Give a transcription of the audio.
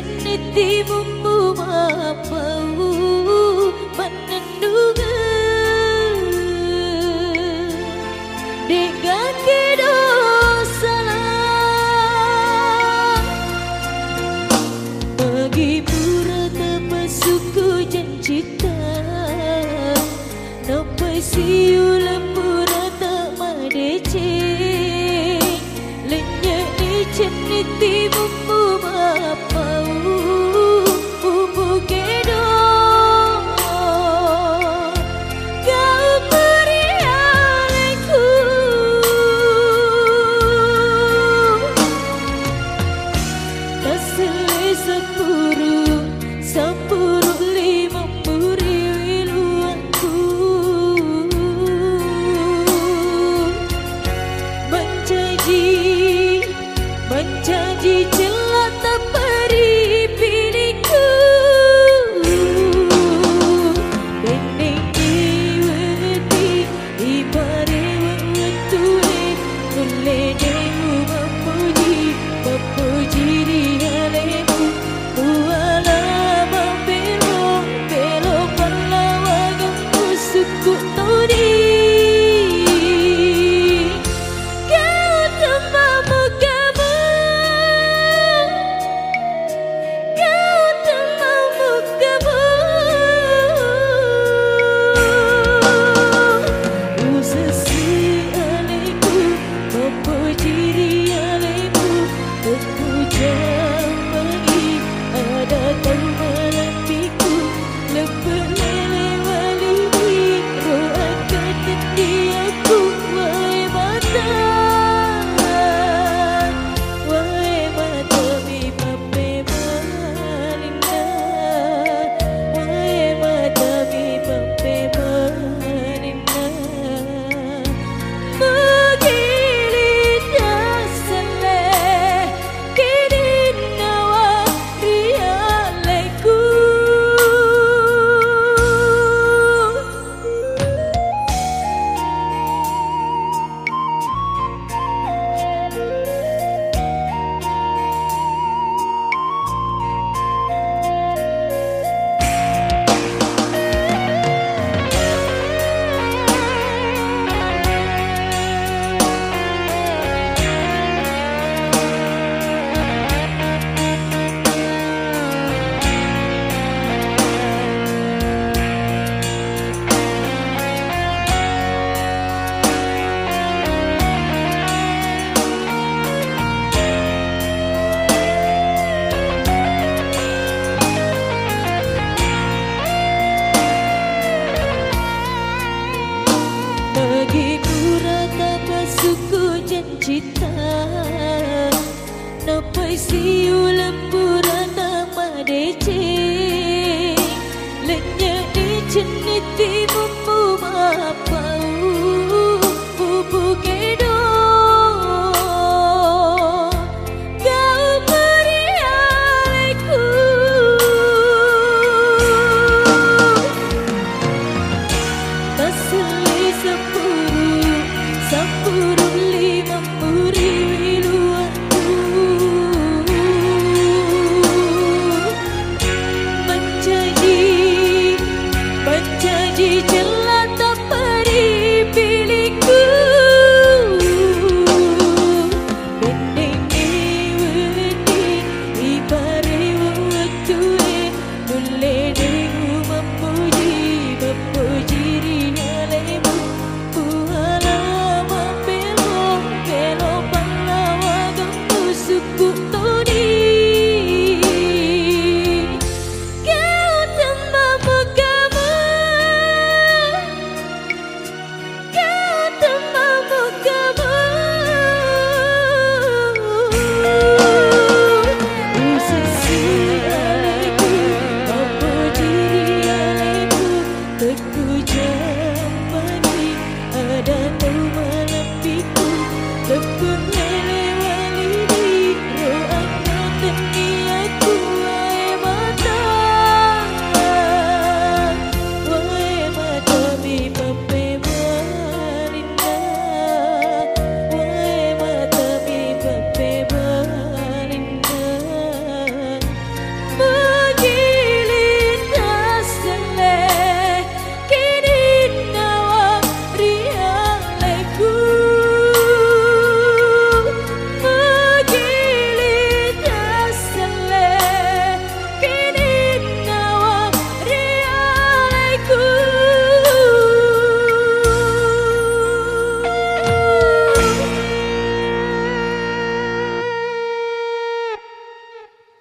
Ceniti bumbu bapau menenduga dengan dosa bagi pura terpasuku janjita nampai siu lempura tak madece lenyap di ceniti bumbu bapau bumbu kedo kau beri alaiku tak selesa sepuru sepuru lima puri wiluanku menjanji celah tak peri pilihku bening diweti ibare wetue kulene memuji rialemu uala membelok belok perlawanan musuhku todi kau tambah mukamu kau tambah mukamu usasi alaiku memuji rialemu terpuja bagi ada tahu melantiku lepas lele wali roh akan aku wahai mata mi pape malinda wahai mata mi pape malinda Magili dasale kini nawa rialaiku bagi pura terpasuku janjita nampai siu lempura tak madece lenyap di ceniti bumbu bapau bumbu kedo kau beri alaiku tak selesa sepuru lima puri